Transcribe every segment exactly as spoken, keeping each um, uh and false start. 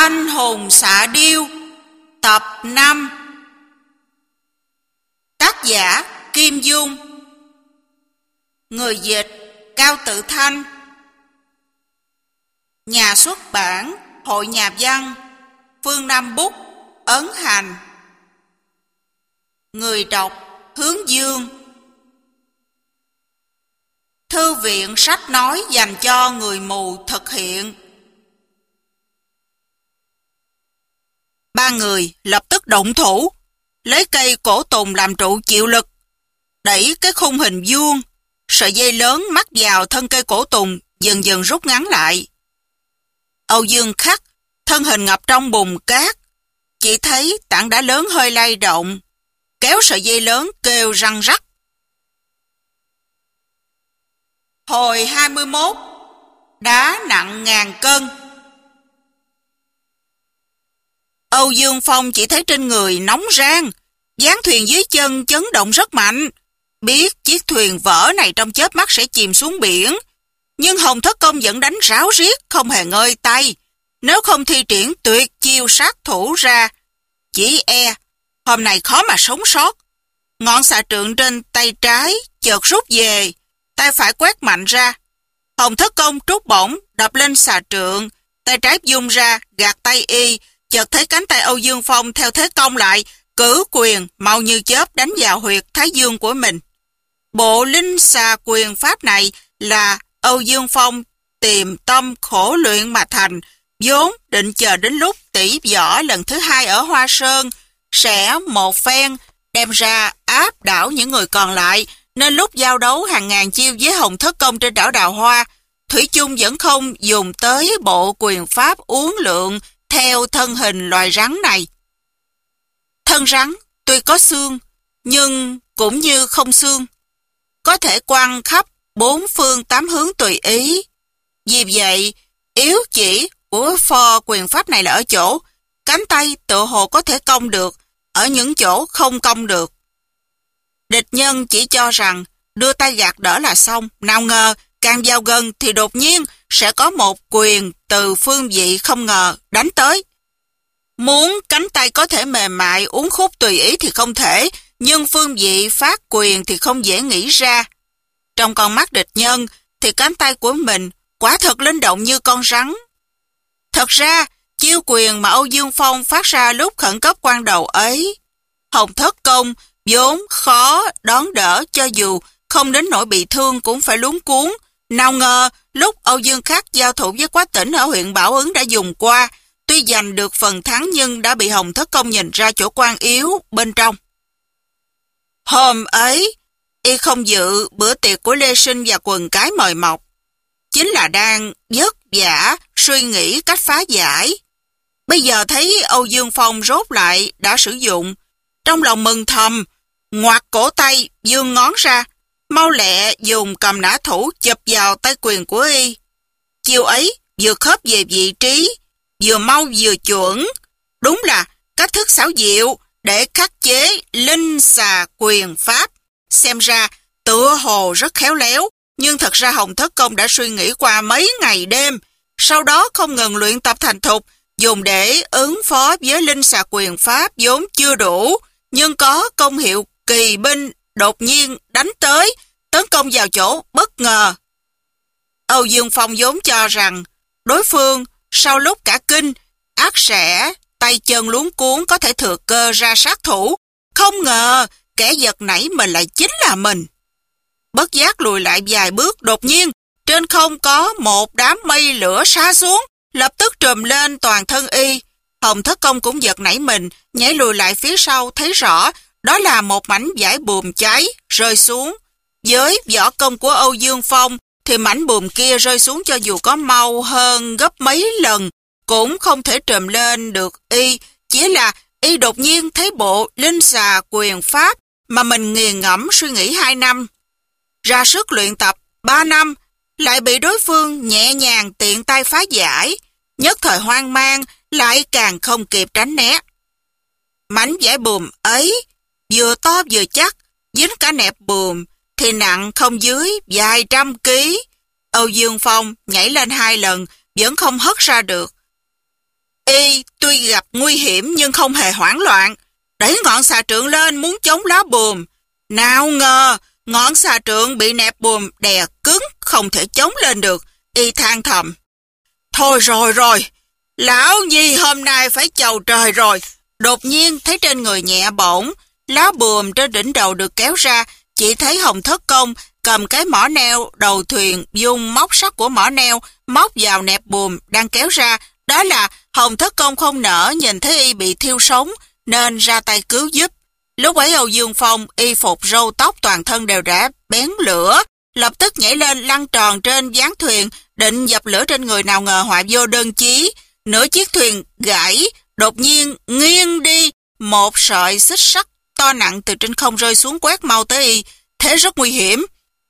Anh hùng xạ điêu tập năm. Tác giả Kim Dung. Người dịch Cao Tự Thanh. Nhà xuất bản Hội Nhà văn Phương Nam Bút, ấn hành. Người đọc Hướng Dương. Thư viện sách nói dành cho người mù thực hiện. Ba người lập tức động thủ, lấy cây cổ tùng làm trụ chịu lực, đẩy cái khung hình vuông, sợi dây lớn mắc vào thân cây cổ tùng dần dần rút ngắn lại. Âu Dương Khắc, thân hình ngập trong bùn cát, chỉ thấy tảng đá lớn hơi lay động, kéo sợi dây lớn kêu răng rắc. Hồi hai mươi mốt, đá nặng ngàn cân. Âu Dương Phong chỉ thấy trên người nóng rang, dáng thuyền dưới chân chấn động rất mạnh, biết chiếc thuyền vỡ này trong chớp mắt sẽ chìm xuống biển. Nhưng Hồng Thất Công vẫn đánh ráo riết, không hề ngơi tay. Nếu không thi triển tuyệt chiêu sát thủ ra, chỉ e hôm nay khó mà sống sót. Ngọn xà trượng trên tay trái chợt rút về, tay phải quét mạnh ra. Hồng Thất Công trút bổng đập lên xà trượng, tay trái vung ra gạt tay y. Chợt thấy cánh tay Âu Dương Phong theo thế công lại, cử quyền mau như chớp đánh vào huyệt thái dương của mình. Bộ linh xà quyền pháp này là Âu Dương Phong tìm tâm khổ luyện mà thành, vốn định chờ đến lúc tỷ võ lần thứ hai ở Hoa Sơn sẽ một phen đem ra áp đảo những người còn lại, nên lúc giao đấu hàng ngàn chiêu với Hồng Thất Công trên đảo Đào Hoa, thủy chung vẫn không dùng tới bộ quyền pháp uốn lượn theo thân hình loài rắn này. Thân rắn tuy có xương, nhưng cũng như không xương, có thể quăng khắp bốn phương tám hướng tùy ý. Vì vậy, yếu chỉ của pho quyền pháp này là ở chỗ cánh tay tựa hồ có thể cong được, ở những chỗ không cong được. Địch nhân chỉ cho rằng đưa tay gạt đỡ là xong, nào ngờ càng vào gần thì đột nhiên sẽ có một quyền từ phương vị không ngờ đánh tới. Muốn cánh tay có thể mềm mại uốn khúc tùy ý thì không thể, nhưng phương vị phát quyền thì không dễ nghĩ ra. Trong con mắt địch nhân thì cánh tay của mình quả thật linh động như con rắn. Thật ra, chiêu quyền mà Âu Dương Phong phát ra lúc khẩn cấp quan đầu ấy, Hồng Thất Công vốn khó đón đỡ, cho dù không đến nỗi bị thương cũng phải luống cuống. Nào ngờ, lúc Âu Dương Khắc giao thủ với Quách Tỉnh ở huyện Bảo Ứng đã dùng qua, tuy giành được phần thắng nhưng đã bị Hồng Thất Công nhìn ra chỗ quan yếu bên trong. Hôm ấy, y không dự bữa tiệc của Lê Sinh và quần cái mời mọc, chính là đang vất vả suy nghĩ cách phá giải. Bây giờ thấy Âu Dương Phong rốt lại đã sử dụng, trong lòng mừng thầm, ngoặt cổ tay vươn ngón ra, mau lẹ dùng cầm nã thủ chụp vào tay quyền của y. Chiêu ấy vừa khớp về vị trí, vừa mau vừa chuẩn, đúng là cách thức xảo diệu để khắc chế linh xà quyền pháp. Xem ra tựa hồ rất khéo léo, nhưng thật ra Hồng Thất Công đã suy nghĩ qua mấy ngày đêm, sau đó không ngừng luyện tập thành thục, dùng để ứng phó với linh xà quyền pháp vốn chưa đủ, nhưng có công hiệu kỳ binh đột nhiên đánh tới, tấn công vào chỗ bất ngờ. Âu Dương Phong vốn cho rằng đối phương sau lúc cả kinh ắt sẽ tay chân luống cuống có thể thừa cơ ra sát thủ, không ngờ kẻ giật nảy mình lại chính là mình. Bất giác lùi lại vài bước, đột nhiên trên không có một đám mây lửa sa xuống, lập tức trùm lên toàn thân y. Hồng Thất Công cũng giật nảy mình, nhảy lùi lại phía sau, thấy rõ đó là một mảnh vải buồm cháy rơi xuống. Với võ công của Âu Dương Phong thì mảnh buồm kia rơi xuống cho dù có mau hơn gấp mấy lần cũng không thể trùm lên được y. Chỉ là y đột nhiên thấy bộ linh xà quyền pháp mà mình nghiền ngẫm suy nghĩ hai năm, ra sức luyện tập ba năm, lại bị đối phương nhẹ nhàng tiện tay phá giải, nhất thời hoang mang, lại càng không kịp tránh né. Mảnh vải buồm ấy vừa to vừa chắc, dính cả nẹp buồm thì nặng không dưới vài trăm ký. Âu Dương Phong nhảy lên hai lần vẫn không hất ra được. Y tuy gặp nguy hiểm nhưng không hề hoảng loạn, đẩy ngọn xà trượng lên muốn chống lá buồm. Nào ngờ, ngọn xà trượng bị nẹp buồm đè cứng, không thể chống lên được. Y than thầm: thôi rồi rồi, lão nhi hôm nay phải chầu trời rồi. Đột nhiên thấy trên người nhẹ bỗng, lá buồm trên đỉnh đầu được kéo ra, chỉ thấy Hồng Thất Công cầm cái mỏ neo đầu thuyền, dùng móc sắt của mỏ neo móc vào nẹp buồm đang kéo ra. Đó là Hồng Thất Công không nỡ nhìn thấy y bị thiêu sống nên ra tay cứu giúp. Lúc ấy Âu Dương Phong y phục râu tóc toàn thân đều đã bén lửa, lập tức nhảy lên lăn tròn trên gián thuyền định dập lửa trên người, nào ngờ họa vô đơn chí. Nửa chiếc thuyền gãy, đột nhiên nghiêng đi, một sợi xích sắt to nặng từ trên không rơi xuống quét mau tới y, thế rất nguy hiểm.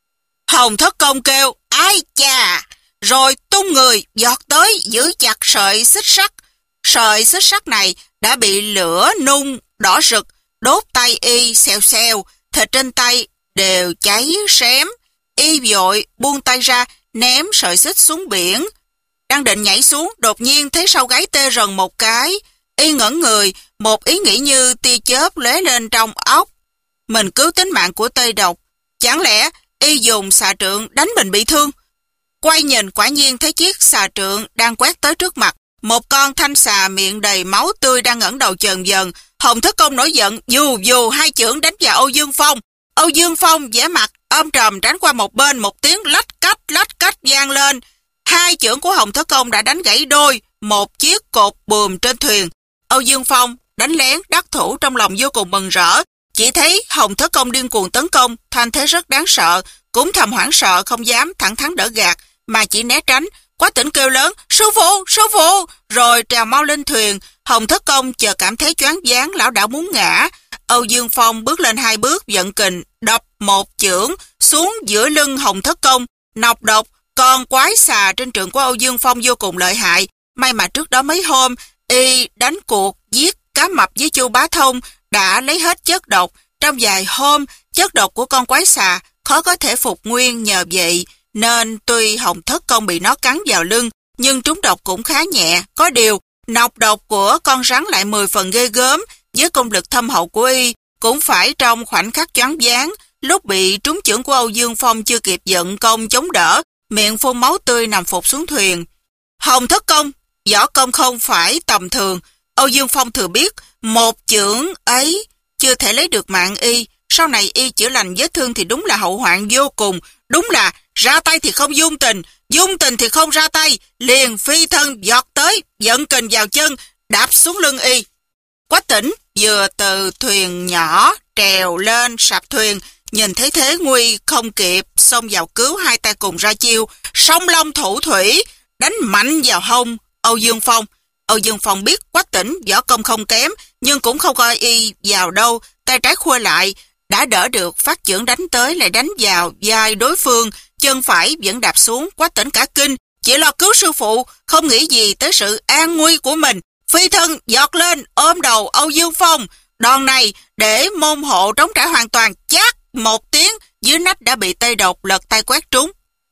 Hồng Thất Công kêu ai chà, rồi tung người giọt tới giữ chặt sợi xích sắt. Sợi xích sắt này đã bị lửa nung đỏ rực, đốt tay y xèo xèo, thịt trên tay đều cháy xém. Y vội buông tay ra, ném sợi xích xuống biển. Đang định nhảy xuống, đột nhiên thấy sau gáy tê rần một cái. Y ngẩn người, một ý nghĩ như tia chớp lóe lên trong óc. Mình cứu tính mạng của Tây Độc, chẳng lẽ y dùng xà trượng đánh mình bị thương? Quay nhìn quả nhiên thấy chiếc xà trượng đang quét tới trước mặt. Một con thanh xà miệng đầy máu tươi đang ngẩng đầu chờn dần. Hồng Thất Công nổi giận, dù dù hai chưởng đánh vào Âu Dương Phong. Âu Dương Phong vẻ mặt ôm trầm tránh qua một bên, một tiếng lách cách lách cách vang lên. Hai chưởng của Hồng Thất Công đã đánh gãy đôi một chiếc cột buồm trên thuyền. Âu Dương Phong đánh lén đắc thủ, trong lòng vô cùng mừng rỡ. Chỉ thấy Hồng Thất Công điên cuồng tấn công, thanh thế rất đáng sợ, cũng thầm hoảng sợ không dám thẳng thắn đỡ gạt, mà chỉ né tránh. Quách Tĩnh kêu lớn sư phụ, sư phụ, rồi trèo mau lên thuyền. Hồng Thất Công chợt cảm thấy choáng váng, lão đảo muốn ngã. Âu Dương Phong bước lên hai bước, vận kình đập một chưởng xuống giữa lưng Hồng Thất Công. Nọc độc, con quái xà trên trượng của Âu Dương Phong vô cùng lợi hại. May mà trước đó mấy hôm y đánh cuộc giết cá mập với Chu Bá Thông đã lấy hết chất độc. Trong vài hôm, chất độc của con quái xà khó có thể phục nguyên, nhờ vậy nên tuy Hồng Thất Công bị nó cắn vào lưng, nhưng trúng độc cũng khá nhẹ. Có điều, nọc độc của con rắn lại mười phần ghê gớm, với công lực thâm hậu của y, cũng phải trong khoảnh khắc choáng váng. Lúc bị trúng chưởng của Âu Dương Phong chưa kịp vận công chống đỡ, miệng phun máu tươi nằm phục xuống thuyền. Hồng Thất Công, võ công không phải tầm thường. Âu Dương Phong thừa biết, một chưởng ấy chưa thể lấy được mạng y. Sau này y chữa lành vết thương thì đúng là hậu hoạn vô cùng. Đúng là ra tay thì không dung tình, dung tình thì không ra tay. Liền phi thân giọt tới, vận kình vào chân, đạp xuống lưng y. Quách Tĩnh vừa từ thuyền nhỏ trèo lên sạp thuyền, nhìn thấy thế nguy không kịp, xông vào cứu, hai tay cùng ra chiêu song long thủ thủy, đánh mạnh vào hông Âu Dương Phong. Âu Dương Phong biết Quách Tĩnh võ công không kém, nhưng cũng không coi y vào đâu, tay trái khua lại, đã đỡ được phát chưởng đánh tới, lại đánh vào vai đối phương, chân phải vẫn đạp xuống. Quách Tĩnh cả kinh, chỉ lo cứu sư phụ, không nghĩ gì tới sự an nguy của mình, phi thân giọt lên ôm đầu Âu Dương Phong. Đòn này để môn hộ trống trả hoàn toàn, chát một tiếng, dưới nách đã bị Tây Độc lật tay quét trúng.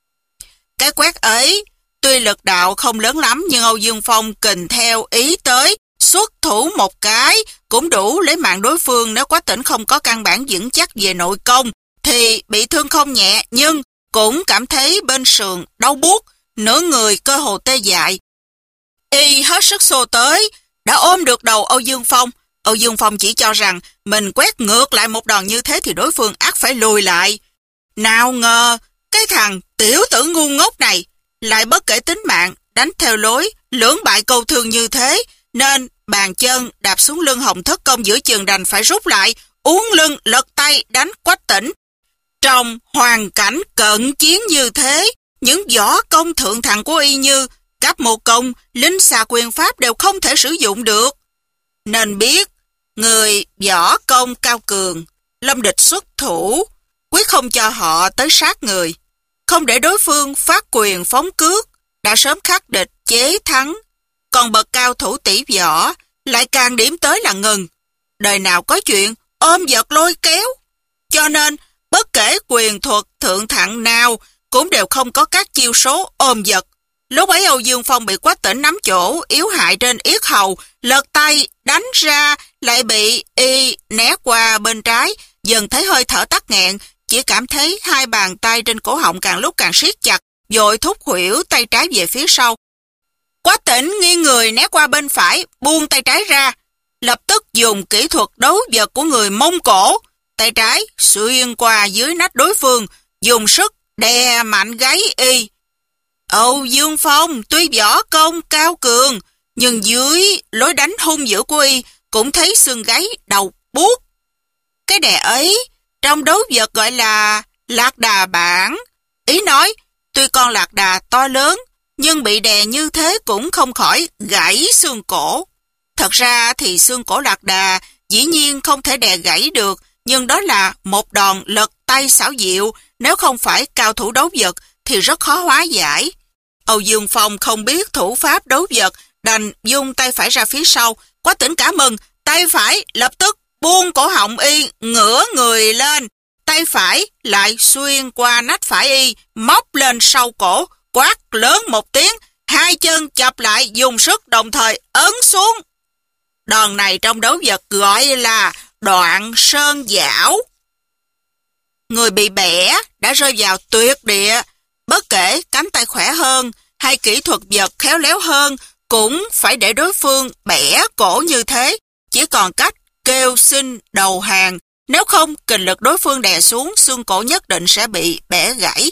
Cái quét ấy tuy lực đạo không lớn lắm, nhưng Âu Dương Phong kình theo ý tới, xuất thủ một cái cũng đủ lấy mạng đối phương. Nếu Quách Tĩnh không có căn bản vững chắc về nội công thì bị thương không nhẹ, nhưng cũng cảm thấy bên sườn đau buốt, nửa người cơ hồ tê dại. Y hết sức xô tới, đã ôm được đầu Âu Dương Phong. Âu Dương Phong chỉ cho rằng mình quét ngược lại một đòn như thế thì đối phương ắt phải lùi lại. Nào ngờ cái thằng tiểu tử ngu ngốc này lại bất kể tính mạng, đánh theo lối lưỡng bại câu thương như thế, nên bàn chân đạp xuống lưng Hồng Thất Công, giữa chừng đành phải rút lại, uốn lưng lật tay đánh Quách Tĩnh. Trong hoàn cảnh cận chiến như thế, những võ công thượng thặng của y như Cáp Mô Công, Linh Xà Quyền Pháp đều không thể sử dụng được. Nên biết người võ công cao cường, lâm địch xuất thủ, quyết không cho họ tới sát người, không để đối phương phát quyền phóng cước, đã sớm khắc địch chế thắng. Còn bậc cao thủ tỷ võ lại càng điểm tới là ngừng, đời nào có chuyện ôm giật lôi kéo. Cho nên bất kể quyền thuật thượng thặng nào cũng đều không có các chiêu số ôm giật. Lúc ấy Âu Dương Phong bị Quách Tĩnh nắm chỗ yếu hại trên yết hầu, lật tay đánh ra, lại bị y né qua bên trái, dần thấy hơi thở tắc nghẹn, chỉ cảm thấy hai bàn tay trên cổ họng càng lúc càng siết chặt, vội thúc khuỷu tay trái về phía sau. Quách Tĩnh nghiêng người né qua bên phải, buông tay trái ra, lập tức dùng kỹ thuật đấu vật của người Mông Cổ, tay trái xuyên qua dưới nách đối phương, dùng sức đè mạnh gáy y. Âu Dương Phong tuy võ công cao cường, nhưng dưới lối đánh hung dữ của y cũng thấy xương gáy đầu buốt. Cái đè ấy trong đấu vật gọi là lạc đà bản. Ý nói, tuy con lạc đà to lớn, nhưng bị đè như thế cũng không khỏi gãy xương cổ. Thật ra thì xương cổ lạc đà dĩ nhiên không thể đè gãy được, nhưng đó là một đòn lật tay xảo diệu, nếu không phải cao thủ đấu vật thì rất khó hóa giải. Âu Dương Phong không biết thủ pháp đấu vật, đành dung tay phải ra phía sau. Quách Tĩnh cả mừng, tay phải lập tức buông cổ họng y, ngửa người lên, tay phải lại xuyên qua nách phải y, móc lên sau cổ, quát lớn một tiếng, hai chân chập lại dùng sức đồng thời ấn xuống. Đòn này trong đấu vật gọi là đoạn sơn giảo. Người bị bẻ đã rơi vào tuyệt địa, bất kể cánh tay khỏe hơn hay kỹ thuật vật khéo léo hơn, cũng phải để đối phương bẻ cổ như thế, chỉ còn cách kêu xin đầu hàng, nếu không kình lực đối phương đè xuống, xương cổ nhất định sẽ bị bẻ gãy.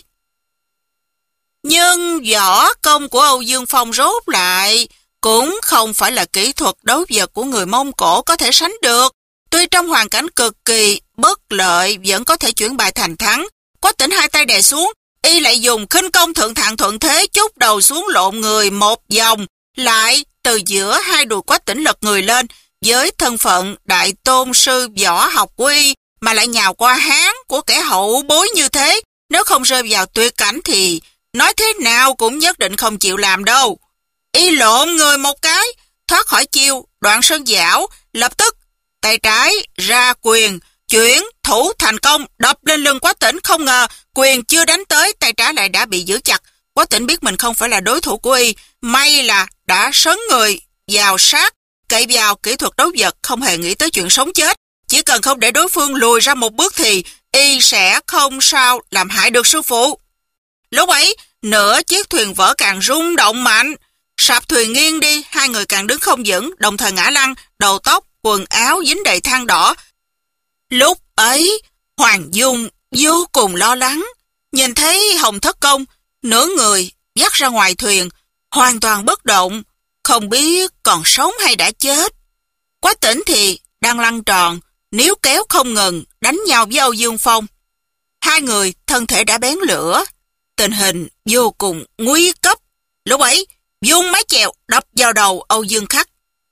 Nhưng võ công của Âu Dương Phong rốt lại cũng không phải là kỹ thuật đấu vật của người Mông Cổ có thể sánh được. Tuy trong hoàn cảnh cực kỳ bất lợi vẫn có thể chuyển bài thành thắng. Quách Tĩnh hai tay đè xuống, y lại dùng khinh công thượng thạng thuận thế chúc đầu xuống lộn người một vòng, lại từ giữa hai đùi Quách Tĩnh lật người lên, với thân phận đại tôn sư võ học của y mà lại nhào qua háng của kẻ hậu bối như thế, nếu không rơi vào tuyệt cảnh thì nói thế nào cũng nhất định không chịu làm đâu. Y lộn người một cái, thoát khỏi chiêu đoạn sơn giảo, lập tức tay trái ra quyền, chuyển thủ thành công, đập lên lưng Quách Tĩnh. Không ngờ quyền chưa đánh tới, tay trái lại đã bị giữ chặt. Quách Tĩnh biết mình không phải là đối thủ của y, may là đã sấn người vào sát, cậy vào kỹ thuật đấu vật, không hề nghĩ tới chuyện sống chết. Chỉ cần không để đối phương lùi ra một bước thì y sẽ không sao làm hại được sư phụ. Lúc ấy, nửa chiếc thuyền vỡ càng rung động mạnh, sạp thuyền nghiêng đi, hai người càng đứng không vững, đồng thời ngã lăn, đầu tóc, quần áo dính đầy than đỏ. Lúc ấy, Hoàng Dung vô cùng lo lắng, nhìn thấy Hồng Thất Công nửa người dắt ra ngoài thuyền, hoàn toàn bất động, không biết còn sống hay đã chết. Quách Tĩnh thì đang lăn tròn, níu kéo không ngừng, đánh nhau với Âu Dương Phong. Hai người thân thể đã bén lửa, tình hình vô cùng nguy cấp. Lúc ấy, dung mái chèo đập vào đầu Âu Dương Khắc.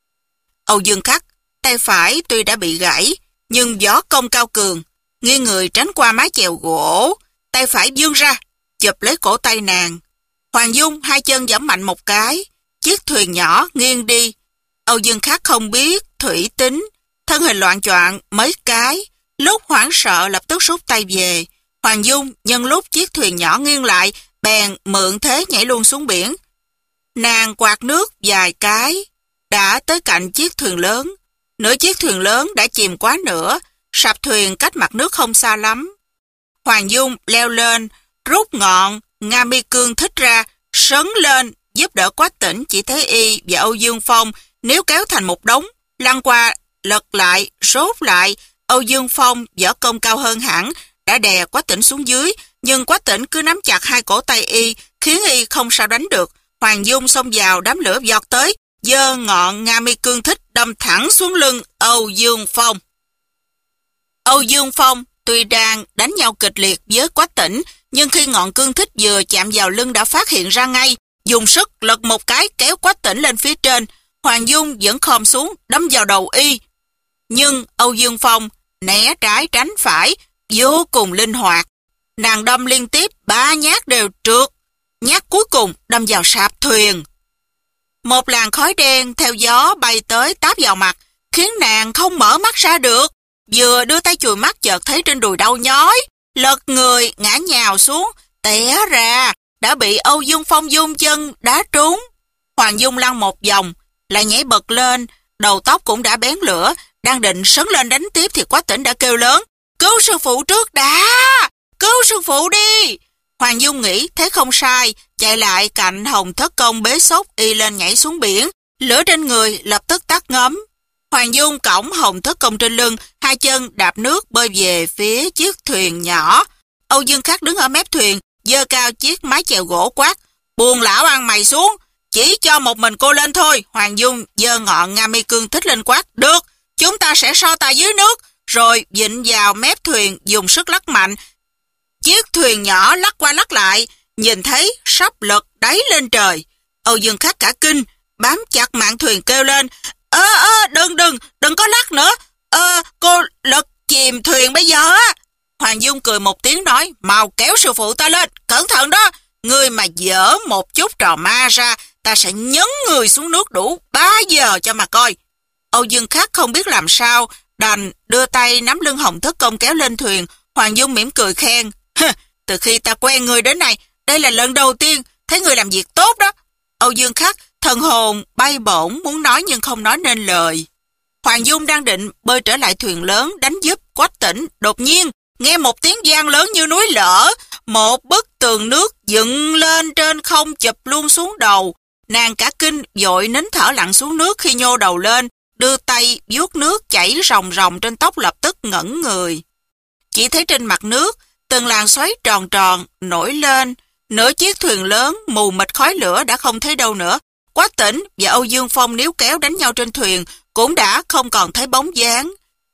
Âu Dương Khắc, tay phải tuy đã bị gãy, nhưng võ công cao cường, nghiêng người tránh qua mái chèo gỗ, tay phải vươn ra, chụp lấy cổ tay nàng. Hoàng Dung hai chân giẫm mạnh một cái, chiếc thuyền nhỏ nghiêng đi. Âu Dương Khắc không biết thủy tính, thân hình loạn choạng mấy cái, lúc hoảng sợ lập tức rút tay về. Hoàng Dung nhân lúc chiếc thuyền nhỏ nghiêng lại, bèn mượn thế nhảy luôn xuống biển. Nàng quạt nước vài cái, đã tới cạnh chiếc thuyền lớn. Nửa chiếc thuyền lớn đã chìm quá nửa, sạp thuyền cách mặt nước không xa lắm. Hoàng Dung leo lên, rút ngọn Nga Mi Cương Thích ra, sấn lên giúp đỡ Quách Tĩnh. Chỉ thấy y và Âu Dương Phong nếu kéo thành một đống, lăn qua lật lại rốt lại. Âu Dương Phong võ công cao hơn hẳn, đã đè Quách Tĩnh xuống dưới, nhưng Quách Tĩnh cứ nắm chặt hai cổ tay y, khiến y không sao đánh được. Hoàng Dung xông vào đám lửa vọt tới, giơ ngọn Nga Mi Cương Thích đâm thẳng xuống lưng Âu Dương Phong. Âu Dương Phong tuy đang đánh nhau kịch liệt với Quách Tĩnh, nhưng khi ngọn cương thích vừa chạm vào lưng đã phát hiện ra ngay, dùng sức lật một cái kéo Quách Tĩnh lên phía trên. Hoàng Dung vẫn khom xuống đâm vào đầu y, nhưng Âu Dương Phong né trái tránh phải vô cùng linh hoạt. Nàng đâm liên tiếp ba nhát đều trượt, nhát cuối cùng đâm vào sạp thuyền. Một làn khói đen theo gió bay tới táp vào mặt, khiến nàng không mở mắt ra được. Vừa đưa tay chùi mắt chợt thấy trên đùi đau nhói, lật người ngã nhào xuống, té ra, đã bị Âu Dương Phong dung chân đá trúng. Hoàng Dung lăn một vòng, lại nhảy bật lên, đầu tóc cũng đã bén lửa, đang định sấn lên đánh tiếp thì Quách Tĩnh đã kêu lớn: "Cứu sư phụ trước đã! Cứu sư phụ đi!" Hoàng Dung nghĩ thế không sai, chạy lại cạnh Hồng Thất Công bế xốc y lên nhảy xuống biển, lửa trên người lập tức tắt ngấm. Hoàng Dung cõng Hồng Thất Công trên lưng, hai chân đạp nước bơi về phía chiếc thuyền nhỏ. Âu Dương Khắc đứng ở mép thuyền, giơ cao chiếc mái chèo gỗ quát: "Buông lão ăn mày xuống, chỉ cho một mình cô lên thôi." Hoàng Dung giơ ngọn Nga Mi Cương thích lên quát: "Được, chúng ta sẽ so tài dưới nước." Rồi vịn vào mép thuyền dùng sức lắc mạnh. Chiếc thuyền nhỏ lắc qua lắc lại, nhìn thấy sắp lật đáy lên trời. Âu Dương Khắc cả kinh, bám chặt mạn thuyền kêu lên: "Ơ ơ, đừng đừng, đừng có lắc nữa. Ơ, cô lật chìm thuyền bây giờ á." Hoàng Dung cười một tiếng nói: "Mau kéo sư phụ ta lên, cẩn thận đó. Ngươi mà dở một chút trò ma ra, ta sẽ nhấn người xuống nước đủ ba giờ cho mà coi." Âu Dương Khắc không biết làm sao, đành đưa tay nắm lưng Hồng Thất Công kéo lên thuyền. Hoàng Dung mỉm cười khen: "Từ khi ta quen ngươi đến nay, đây là lần đầu tiên thấy ngươi làm việc tốt đó." Âu Dương Khắc thần hồn bay bổng muốn nói nhưng không nói nên lời. Hoàng Dung đang định bơi trở lại thuyền lớn đánh giúp Quách Tĩnh, đột nhiên nghe một tiếng vang lớn như núi lở, một bức tường nước dựng lên trên không chụp luôn xuống đầu. Nàng cả kinh vội nín thở lặn xuống nước, khi nhô đầu lên đưa tay vuốt nước chảy ròng ròng trên tóc lập tức ngẩn người. Chỉ thấy trên mặt nước từng làn xoáy tròn tròn nổi lên, nửa chiếc thuyền lớn mù mịt khói lửa đã không thấy đâu nữa. Quách Tĩnh và Âu Dương Phong níu kéo đánh nhau trên thuyền cũng đã không còn thấy bóng dáng.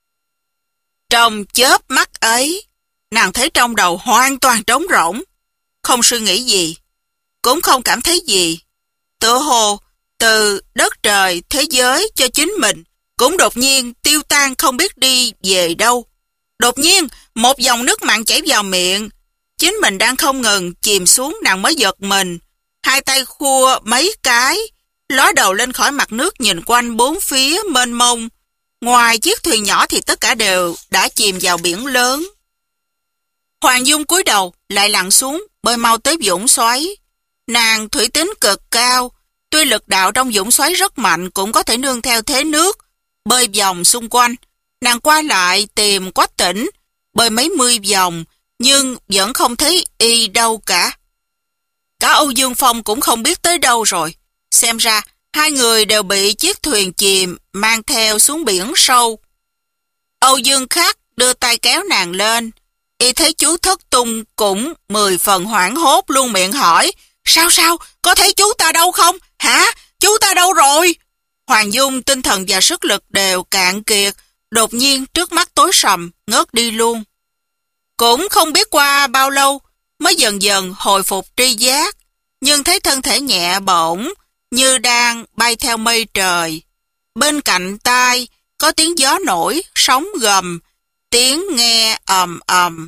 Trong chớp mắt ấy, nàng thấy trong đầu hoàn toàn trống rỗng, không suy nghĩ gì, cũng không cảm thấy gì. Tựa hồ từ đất trời thế giới cho chính mình cũng đột nhiên tiêu tan không biết đi về đâu. Đột nhiên một dòng nước mặn chảy vào miệng, chính mình đang không ngừng chìm xuống, nàng mới giật mình, hai tay khua mấy cái, ló đầu lên khỏi mặt nước nhìn quanh bốn phía mênh mông. Ngoài chiếc thuyền nhỏ thì tất cả đều đã chìm vào biển lớn. Hoàng Dung cúi đầu lại lặn xuống, bơi mau tới vũng xoáy. Nàng thủy tính cực cao, tuy lực đạo trong vũng xoáy rất mạnh cũng có thể nương theo thế nước bơi vòng xung quanh. Nàng qua lại tìm Quách Tĩnh, bơi mấy mươi vòng nhưng vẫn không thấy y đâu cả. Cả Âu Dương Phong cũng không biết tới đâu rồi. Xem ra hai người đều bị chiếc thuyền chìm mang theo xuống biển sâu. Âu Dương Khắc đưa tay kéo nàng lên. Y thấy chú Thất Tung cũng mười phần hoảng hốt, luôn miệng hỏi: "Sao sao, có thấy chú ta đâu không? Hả? Chú ta đâu rồi?" Hoàng Dung tinh thần và sức lực đều cạn kiệt, đột nhiên trước mắt tối sầm, ngớt đi luôn. Cũng không biết qua bao lâu mới dần dần hồi phục tri giác, nhưng thấy thân thể nhẹ bổng như đang bay theo mây trời. Bên cạnh tai có tiếng gió nổi, sóng gầm, tiếng nghe ầm ầm.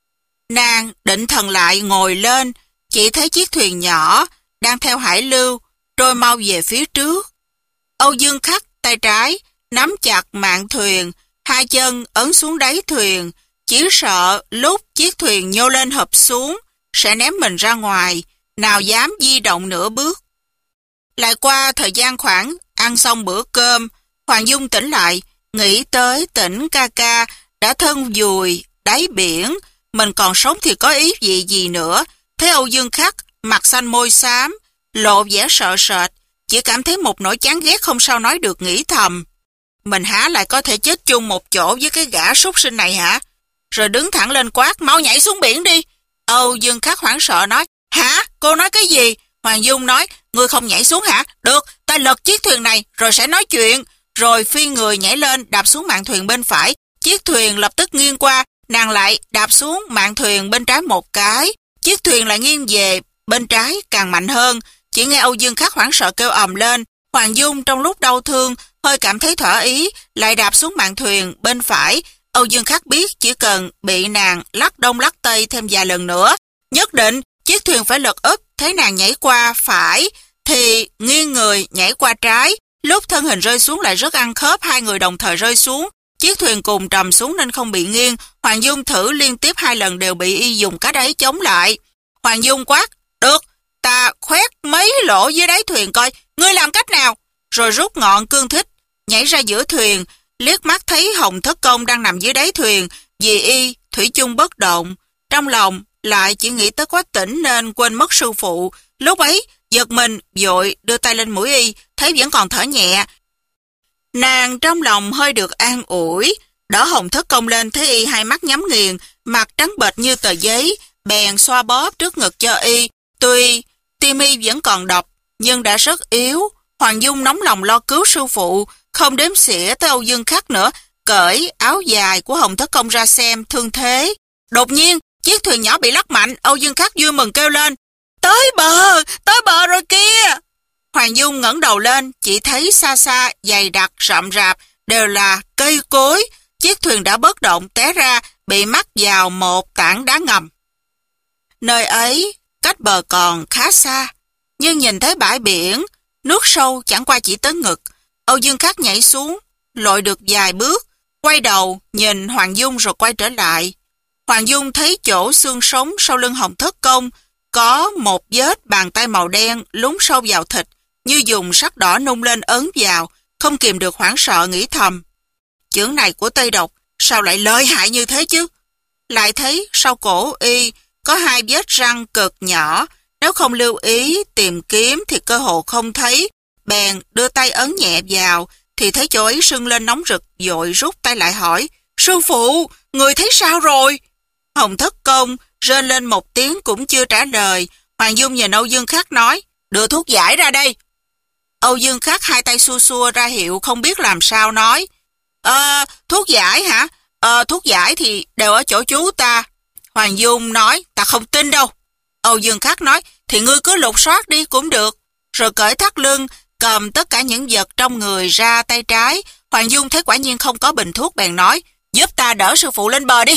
Nàng định thần lại ngồi lên, chỉ thấy chiếc thuyền nhỏ đang theo hải lưu trôi mau về phía trước. Âu Dương Khắc tay trái nắm chặt mạn thuyền, hai chân ấn xuống đáy thuyền, chỉ sợ lúc chiếc thuyền nhô lên hợp xuống sẽ ném mình ra ngoài, nào dám di động nửa bước. Lại qua thời gian khoảng ăn xong bữa cơm, Hoàng Dung tỉnh lại, nghĩ tới Tĩnh ca ca đã thân vùi đáy biển, mình còn sống thì có ý gì gì nữa. Thấy Âu Dương Khắc mặt xanh môi xám, lộ vẻ sợ sệt, chỉ cảm thấy một nỗi chán ghét không sao nói được, nghĩ thầm: mình há lại có thể chết chung một chỗ với cái gã súc sinh này hả? Rồi đứng thẳng lên quát: "Mau nhảy xuống biển đi!" Âu Dương Khắc hoảng sợ nói: "Hả? Cô nói cái gì?" Hoàng Dung nói: "Ngươi không nhảy xuống hả? Được, ta lật chiếc thuyền này rồi sẽ nói chuyện." Rồi phi người nhảy lên đạp xuống mạn thuyền bên phải, chiếc thuyền lập tức nghiêng qua, nàng lại đạp xuống mạn thuyền bên trái một cái, chiếc thuyền lại nghiêng về bên trái càng mạnh hơn. Chỉ nghe Âu Dương Khắc hoảng sợ kêu ầm lên. Hoàng Dung trong lúc đau thương hơi cảm thấy thỏa ý, lại đạp xuống mạn thuyền bên phải. Âu Dương Khắc biết chỉ cần bị nàng lắc đông lắc tây thêm vài lần nữa, nhất định chiếc thuyền phải lật úp. Thấy nàng nhảy qua phải thì nghiêng người nhảy qua trái, lúc thân hình rơi xuống lại rất ăn khớp, hai người đồng thời rơi xuống. Chiếc thuyền cùng trầm xuống nên không bị nghiêng. Hoàng Dung thử liên tiếp hai lần đều bị y dùng cái đáy chống lại. Hoàng Dung quát: Được, ta khoét mấy lỗ dưới đáy thuyền coi, ngươi làm cách nào? Rồi rút ngọn cương thích, nhảy ra giữa thuyền, liếc mắt thấy Hồng Thất Công đang nằm dưới đáy thuyền, vì y thủy chung bất động. Trong lòng lại chỉ nghĩ tới Quách Tĩnh nên quên mất sư phụ. Lúc ấy giật mình vội đưa tay lên mũi y, thấy vẫn còn thở nhẹ. Nàng trong lòng hơi được an ủi, đỡ Hồng Thất Công lên, thấy y hai mắt nhắm nghiền, mặt trắng bệch như tờ giấy, bèn xoa bóp trước ngực cho y. Tuy tim y vẫn còn đập, nhưng đã rất yếu. Hoàng Dung nóng lòng lo cứu sư phụ, không đếm xỉa tới Âu Dương Khắc nữa, cởi áo dài của Hồng Thất Công ra xem thương thế. Đột nhiên, chiếc thuyền nhỏ bị lắc mạnh, Âu Dương Khắc vui mừng kêu lên, tới bờ, tới bờ rồi kia. Hoàng Dung ngẩng đầu lên, chỉ thấy xa xa, dày đặc, rậm rạp, đều là cây cối. Chiếc thuyền đã bất động, té ra, bị mắc vào một tảng đá ngầm. Nơi ấy, cách bờ còn khá xa, nhưng nhìn thấy bãi biển, nước sâu chẳng qua chỉ tới ngực. Âu Dương Khắc nhảy xuống, lội được vài bước, quay đầu, nhìn Hoàng Dung rồi quay trở lại. Hoàng Dung thấy chỗ xương sống sau lưng Hồng Thất Công, có một vết bàn tay màu đen lún sâu vào thịt, như dùng sắt đỏ nung lên ấn vào, không kìm được hoảng sợ nghĩ thầm. Chưởng này của Tây Độc, sao lại lợi hại như thế chứ? Lại thấy sau cổ y, có hai vết răng cực nhỏ, nếu không lưu ý tìm kiếm thì cơ hồ không thấy. Bèn đưa tay ấn nhẹ vào, thì thấy chỗ ấy sưng lên nóng rực, vội rút tay lại hỏi, sư phụ, người thấy sao rồi? Hồng Thất Công rên lên một tiếng cũng chưa trả lời. Hoàng Dung nhìn Âu Dương Khắc nói, đưa thuốc giải ra đây. Âu Dương Khắc hai tay xua xua ra hiệu không biết làm sao nói, Ờ, thuốc giải hả? Ờ, thuốc giải thì đều ở chỗ chú ta. Hoàng Dung nói, ta không tin đâu. Âu Dương Khắc nói, thì ngươi cứ lục soát đi cũng được. Rồi cởi thắt lưng, cầm tất cả những vật trong người ra tay trái. Hoàng Dung thấy quả nhiên không có bình thuốc, bèn nói, giúp ta đỡ sư phụ lên bờ đi.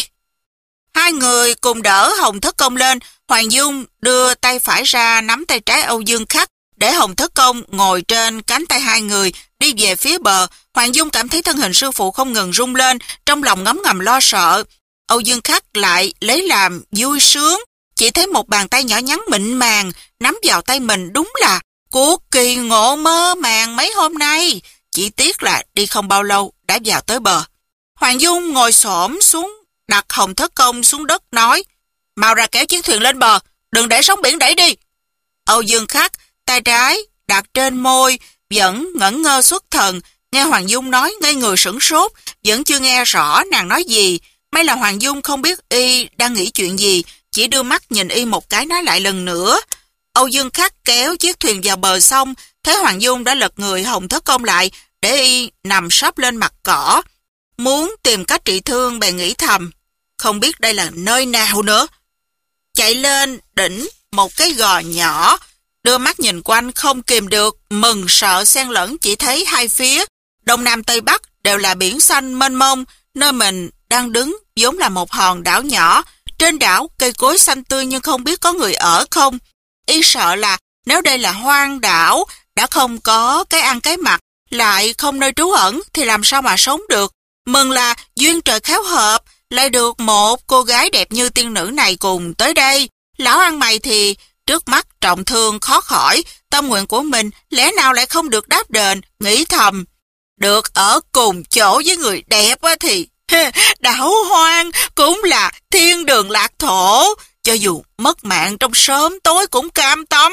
Hai người cùng đỡ Hồng Thất Công lên. Hoàng Dung đưa tay phải ra nắm tay trái Âu Dương Khắc, để Hồng Thất Công ngồi trên cánh tay hai người, đi về phía bờ. Hoàng Dung cảm thấy thân hình sư phụ không ngừng rung lên, trong lòng ngấm ngầm lo sợ. Âu Dương Khắc lại lấy làm vui sướng, chỉ thấy một bàn tay nhỏ nhắn mịn màng nắm vào tay mình, đúng là cuộc kỳ ngộ mơ màng mấy hôm nay. Chỉ tiếc là đi không bao lâu đã vào tới bờ. Hoàng Dung ngồi xổm xuống, đặt Hồng Thất Công xuống đất nói, mau ra kéo chiếc thuyền lên bờ, đừng để sóng biển đẩy đi. Âu Dương Khắc tay trái đặt trên môi, vẫn ngẩn ngơ xuất thần, nghe Hoàng Dung nói ngây người sửng sốt, vẫn chưa nghe rõ nàng nói gì. May là Hoàng Dung không biết y đang nghĩ chuyện gì, chỉ đưa mắt nhìn y một cái nói lại lần nữa. Âu Dương Khắc kéo chiếc thuyền vào bờ sông, thấy Hoàng Dung đã lật người Hồng Thất Công lại, để y nằm sấp lên mặt cỏ. Muốn tìm cách trị thương, bèn nghĩ thầm, không biết đây là nơi nào nữa. Chạy lên đỉnh một cái gò nhỏ, đưa mắt nhìn quanh không kìm được, mừng sợ xen lẫn, chỉ thấy hai phía, đông nam tây bắc đều là biển xanh mênh mông. Nơi mình đang đứng vốn là một hòn đảo nhỏ, trên đảo cây cối xanh tươi nhưng không biết có người ở không. Y sợ là nếu đây là hoang đảo, đã không có cái ăn cái mặc, lại không nơi trú ẩn thì làm sao mà sống được. Mừng là duyên trời khéo hợp, lại được một cô gái đẹp như tiên nữ này cùng tới đây. Lão ăn mày thì trước mắt trọng thương khó khỏi, tâm nguyện của mình lẽ nào lại không được đáp đền, nghĩ thầm. Được ở cùng chỗ với người đẹp thì đảo hoang cũng là thiên đường lạc thổ, cho dù mất mạng trong sớm tối cũng cam tâm.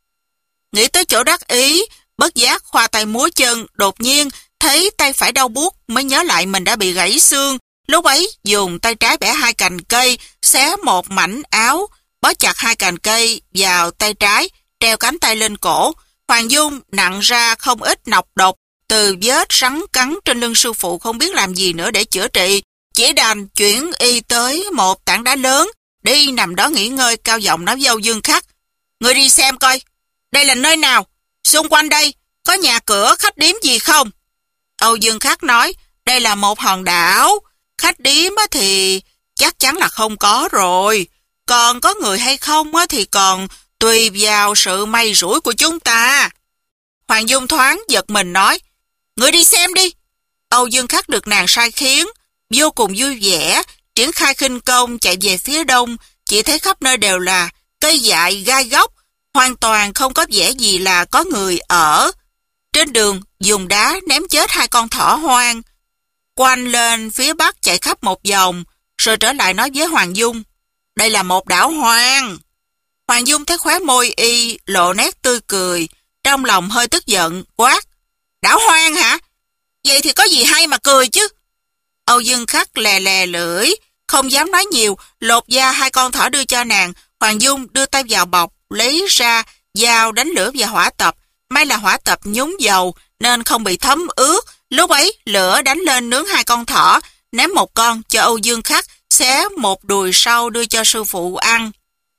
Nghĩ tới chỗ đắc ý, bất giác khoa tay múa chân, đột nhiên thấy tay phải đau buốt, mới nhớ lại mình đã bị gãy xương. Lúc ấy dùng tay trái bẻ hai cành cây, xé một mảnh áo, bó chặt hai cành cây vào tay trái, treo cánh tay lên cổ. Hoàng Dung nặng ra không ít nọc độc từ vết rắn cắn trên lưng sư phụ, không biết làm gì nữa để chữa trị, chỉ đành chuyển y tới một tảng đá lớn để y nằm đó nghỉ ngơi. Cao giọng nói với Âu Dương Khắc, người đi xem coi, đây là nơi nào, xung quanh đây có nhà cửa khách điếm gì không? Âu Dương Khắc nói, đây là một hòn đảo, khách điếm thì chắc chắn là không có rồi, còn có người hay không thì còn tùy vào sự may rủi của chúng ta. Hoàng Dung thoáng giật mình nói, người đi xem đi. Âu Dương Khắc được nàng sai khiến, vô cùng vui vẻ, triển khai khinh công chạy về phía đông, chỉ thấy khắp nơi đều là cây dại gai góc, hoàn toàn không có vẻ gì là có người ở. Trên đường dùng đá ném chết hai con thỏ hoang, quanh lên phía bắc chạy khắp một vòng, rồi trở lại nói với Hoàng Dung, đây là một đảo hoang. Hoàng Dung thấy khóe môi y lộ nét tươi cười, trong lòng hơi tức giận, quát, đảo hoang hả? Vậy thì có gì hay mà cười chứ? Âu Dương Khắc lè lè lưỡi, không dám nói nhiều, lột da hai con thỏ đưa cho nàng. Hoàng Dung đưa tay vào bọc, lấy ra dao đánh lửa và hỏa tập. May là hỏa tập nhúng dầu nên không bị thấm ướt. Lúc ấy lửa đánh lên nướng hai con thỏ, ném một con cho Âu Dương Khắc, xé một đùi sau đưa cho sư phụ ăn.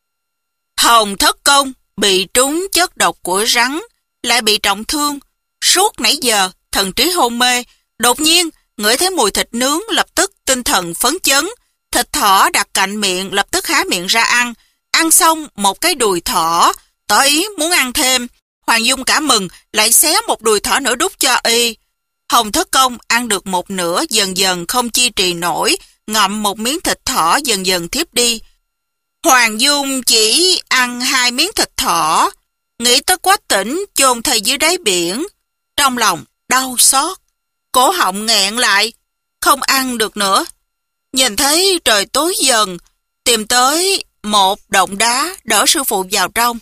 Hồng Thất Công bị trúng chất độc của rắn, lại bị trọng thương. Suốt nãy giờ thần trí hôn mê, đột nhiên ngửi thấy mùi thịt nướng, lập tức tinh thần phấn chấn. Thịt thỏ đặt cạnh miệng, lập tức há miệng ra ăn. Ăn xong một cái đùi thỏ, tỏ ý muốn ăn thêm. Hoàng Dung cả mừng, lại xé một đùi thỏ nữa đút cho y. Hồng Thất Công ăn được một nửa, dần dần không chi trì nổi, ngậm một miếng thịt thỏ dần dần thiếp đi. Hoàng Dung chỉ ăn hai miếng thịt thỏ, nghĩ tới Quách Tĩnh chôn thây dưới đáy biển. Trong lòng đau xót, cổ họng nghẹn lại, không ăn được nữa. Nhìn thấy trời tối dần, tìm tới một động đá đỡ sư phụ vào trong.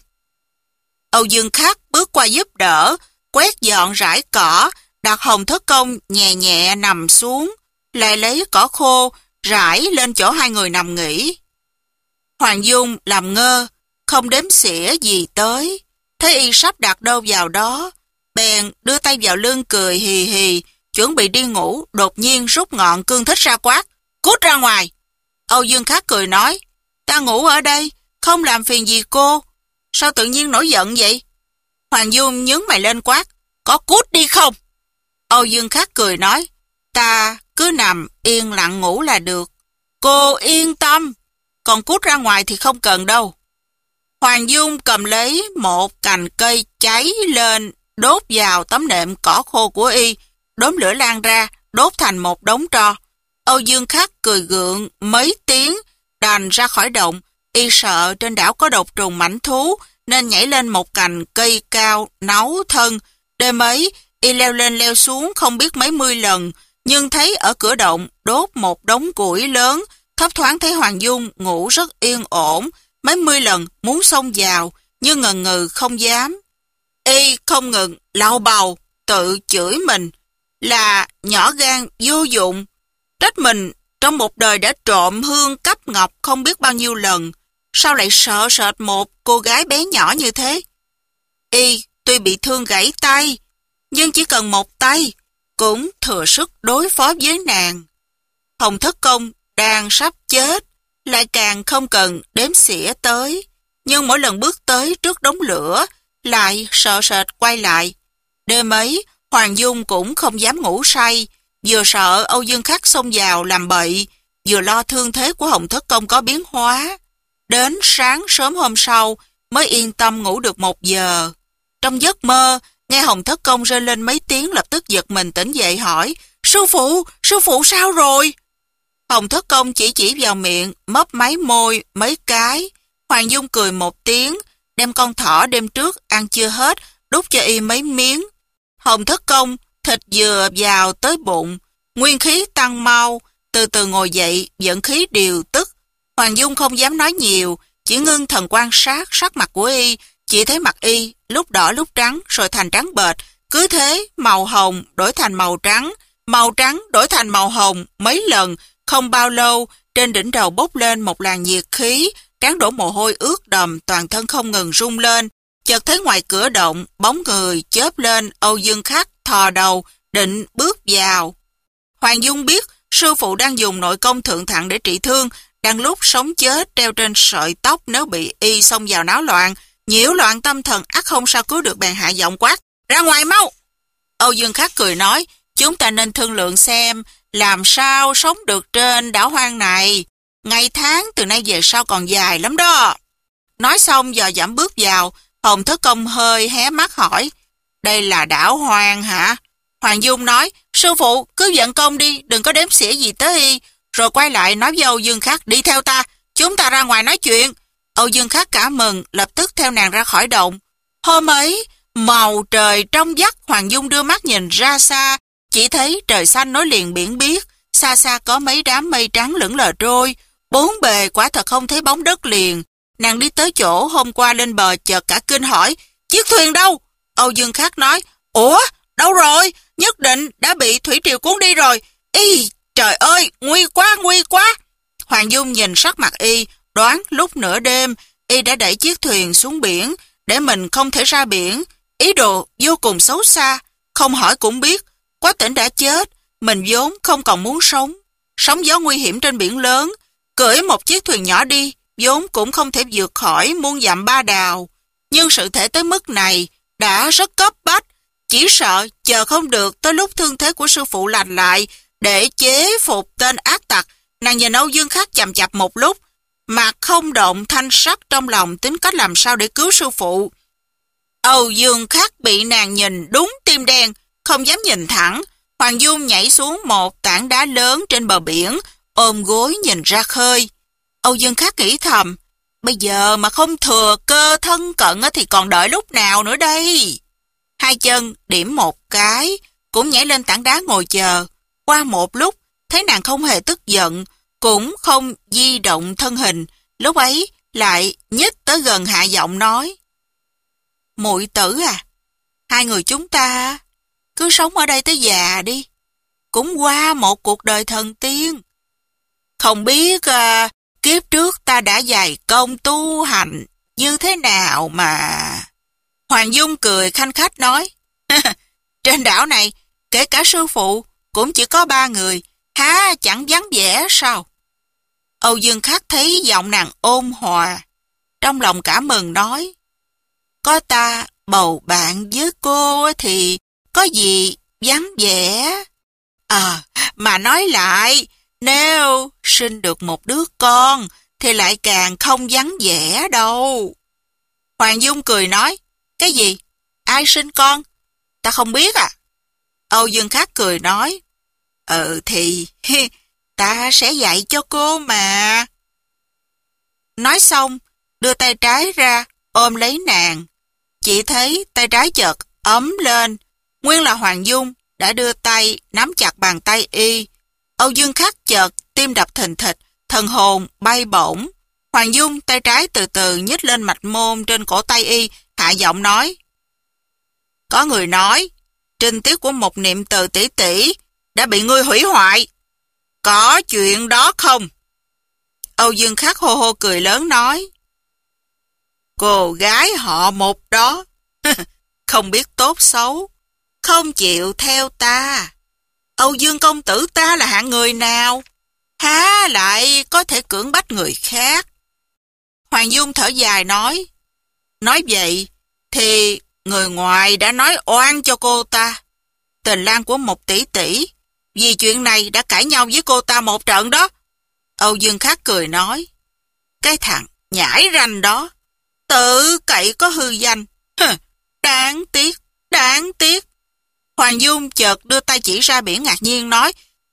Âu Dương Khắc bước qua giúp đỡ, quét dọn rải cỏ, đặt Hồng Thất Công nhẹ nhẹ nằm xuống, lại lấy cỏ khô rải lên chỗ hai người nằm nghỉ. Hoàng Dung làm ngơ, không đếm xỉa gì tới, thấy y sắp đặt đâu vào đó, bèn đưa tay vào lưng cười hì hì, chuẩn bị đi ngủ, đột nhiên rút ngọn cương thích ra quát, cút ra ngoài. Âu Dương Khắc cười nói, ta ngủ ở đây, không làm phiền gì cô, sao tự nhiên nổi giận vậy? Hoàng Dung nhướng mày lên quát, có cút đi không? Âu Dương Khắc cười nói, ta cứ nằm yên lặng ngủ là được, cô yên tâm, còn cút ra ngoài thì không cần đâu. Hoàng Dung cầm lấy một cành cây cháy lên, đốt vào tấm nệm cỏ khô của y, đốm lửa lan ra, đốt thành một đống tro. Âu Dương Khắc cười gượng mấy tiếng, đành ra khỏi động. Y sợ trên đảo có độc trùng mãnh thú, nên nhảy lên một cành cây cao, náu thân. Đêm ấy, y leo lên leo xuống không biết mấy mươi lần, nhưng thấy ở cửa động đốt một đống củi lớn, thấp thoáng thấy Hoàng Dung ngủ rất yên ổn, mấy mươi lần muốn xông vào, nhưng ngần ngừ không dám. Y không ngừng lau bầu, tự chửi mình là nhỏ gan vô dụng, trách mình trong một đời đã trộm hương cấp ngọc không biết bao nhiêu lần, sao lại sợ sệt một cô gái bé nhỏ như thế. Y tuy bị thương gãy tay, nhưng chỉ cần một tay cũng thừa sức đối phó với nàng. Hồng Thất Công đang sắp chết, lại càng không cần đếm xỉa tới, nhưng mỗi lần bước tới trước đống lửa lại sợ sệt quay lại. Đêm ấy Hoàng Dung cũng không dám ngủ say, vừa sợ Âu Dương Khắc xông vào làm bậy, vừa lo thương thế của Hồng Thất Công có biến hóa. Đến sáng sớm hôm sau mới yên tâm ngủ được một giờ. Trong giấc mơ, nghe Hồng Thất Công rên lên mấy tiếng, lập tức giật mình tỉnh dậy hỏi, sư phụ, sư phụ sao rồi? Hồng Thất Công chỉ chỉ vào miệng, mấp máy môi mấy cái. Hoàng Dung cười một tiếng, đem con thỏ đêm trước ăn chưa hết, đút cho y mấy miếng. Hồng Thất Công thịt vừa vào tới bụng, nguyên khí tăng mau, từ từ ngồi dậy, dẫn khí điều tức. Hoàng Dung không dám nói nhiều, chỉ ngưng thần quan sát sắc mặt của y, chỉ thấy mặt y lúc đỏ lúc trắng rồi thành trắng bệch, cứ thế màu hồng đổi thành màu trắng, màu trắng đổi thành màu hồng mấy lần. Không bao lâu, trên đỉnh đầu bốc lên một làn nhiệt khí, trán đổ mồ hôi ướt đầm, toàn thân không ngừng rung lên. Chợt thấy ngoài cửa động, bóng người chớp lên. Âu Dương Khắc thò đầu, định bước vào. Hoàng Dung biết sư phụ đang dùng nội công thượng thặng để trị thương, đang lúc sống chết treo trên sợi tóc, nếu bị y xông vào náo loạn, nhiễu loạn tâm thần ắt không sao cứu được, bèn hạ giọng quát, ra ngoài mau. Âu Dương Khắc cười nói, chúng ta nên thương lượng xem làm sao sống được trên đảo hoang này, ngày tháng từ nay về sau còn dài lắm đó. Nói xong dò dẫm bước vào. Hồng Thất Công hơi hé mắt hỏi, đây là đảo hoang hả? Hoàng Dung nói, sư phụ cứ vận công đi, đừng có đếm xỉa gì tới y. Rồi quay lại nói với Âu Dương Khắc, đi theo ta, chúng ta ra ngoài nói chuyện. Âu Dương Khắc cả mừng, lập tức theo nàng ra khỏi động. Hôm ấy, màu trời trong vắt, Hoàng Dung đưa mắt nhìn ra xa, chỉ thấy trời xanh nối liền biển biếc, xa xa có mấy đám mây trắng lững lờ trôi, bốn bề quả thật không thấy bóng đất liền. Nàng đi tới chỗ hôm qua lên bờ chợt cả kinh hỏi, chiếc thuyền đâu? Âu Dương Khắc nói, ủa, đâu rồi? Nhất định đã bị thủy triều cuốn đi rồi. Ý, trời ơi, nguy quá, nguy quá. Hoàng Dung nhìn sắc mặt y, đoán lúc nửa đêm, y đã đẩy chiếc thuyền xuống biển, để mình không thể ra biển. Ý đồ vô cùng xấu xa, không hỏi cũng biết, Quá Tỉnh đã chết, mình vốn không còn muốn sống. Sóng gió nguy hiểm trên biển lớn, cưỡi một chiếc thuyền nhỏ đi, vốn cũng không thể vượt khỏi muôn dặm ba đào. Nhưng sự thể tới mức này đã rất cấp bách, chỉ sợ chờ không được tới lúc thương thế của sư phụ lành lại để chế phục tên ác tặc. Nàng nhìn Âu Dương Khắc chằm chặp một lúc, mặt không động thanh sắc trong lòng tính cách làm sao để cứu sư phụ. Âu Dương Khắc bị nàng nhìn đúng tim đen, không dám nhìn thẳng. Hoàng Dung nhảy xuống một tảng đá lớn trên bờ biển, ôm gối nhìn ra khơi. Âu Dương Khắc nghĩ thầm, bây giờ mà không thừa cơ thân cận thì còn đợi lúc nào nữa đây? Hai chân điểm một cái, cũng nhảy lên tảng đá ngồi chờ. Qua một lúc, thấy nàng không hề tức giận, cũng không di động thân hình, lúc ấy lại nhích tới gần hạ giọng nói, muội tử à, hai người chúng ta cứ sống ở đây tới già đi, cũng qua một cuộc đời thần tiên. Không biết à, kiếp trước ta đã dày công tu hành như thế nào mà... Hoàng Dung cười khanh khách nói, trên đảo này, kể cả sư phụ, cũng chỉ có ba người, há chẳng vắng vẻ sao? Âu Dương Khắc thấy giọng nàng ôn hòa, trong lòng cảm mừng nói, có ta bầu bạn với cô thì có gì vắng vẻ. À, mà nói lại, nếu sinh được một đứa con thì lại càng không vắng vẻ đâu. Hoàng Dung cười nói, cái gì? Ai sinh con? Ta không biết à? Âu Dương Khắc cười nói, ừ thì ta sẽ dạy cho cô mà. Nói xong, đưa tay trái ra, ôm lấy nàng. Chỉ thấy tay trái chợt ấm lên, nguyên là Hoàng Dung đã đưa tay nắm chặt bàn tay y. Âu Dương Khắc chợt tim đập thình thịch, thần hồn bay bổng. Hoàng Dung tay trái từ từ nhích lên mạch môn trên cổ tay y, hạ giọng nói, có người nói, trinh tiết của một niệm từ tỷ tỷ đã bị ngươi hủy hoại. Có chuyện đó không? Âu Dương Khắc hô hô cười lớn nói, cô gái họ một đó, không biết tốt xấu, không chịu theo ta. Âu Dương công tử ta là hạng người nào? Há lại có thể cưỡng bách người khác? Hoàng Dung thở dài nói, nói vậy thì người ngoài đã nói oan cho cô ta. Tình lang của một tỷ tỷ, vì chuyện này đã cãi nhau với cô ta một trận đó. Âu Dương Khắc cười nói, cái thằng nhãi ranh đó, tự cậy có hư danh. Hừ, đáng tiếc, đáng tiếc. Hoàng Dung chợt đưa tay chỉ ra biển ngạc nhiên nói,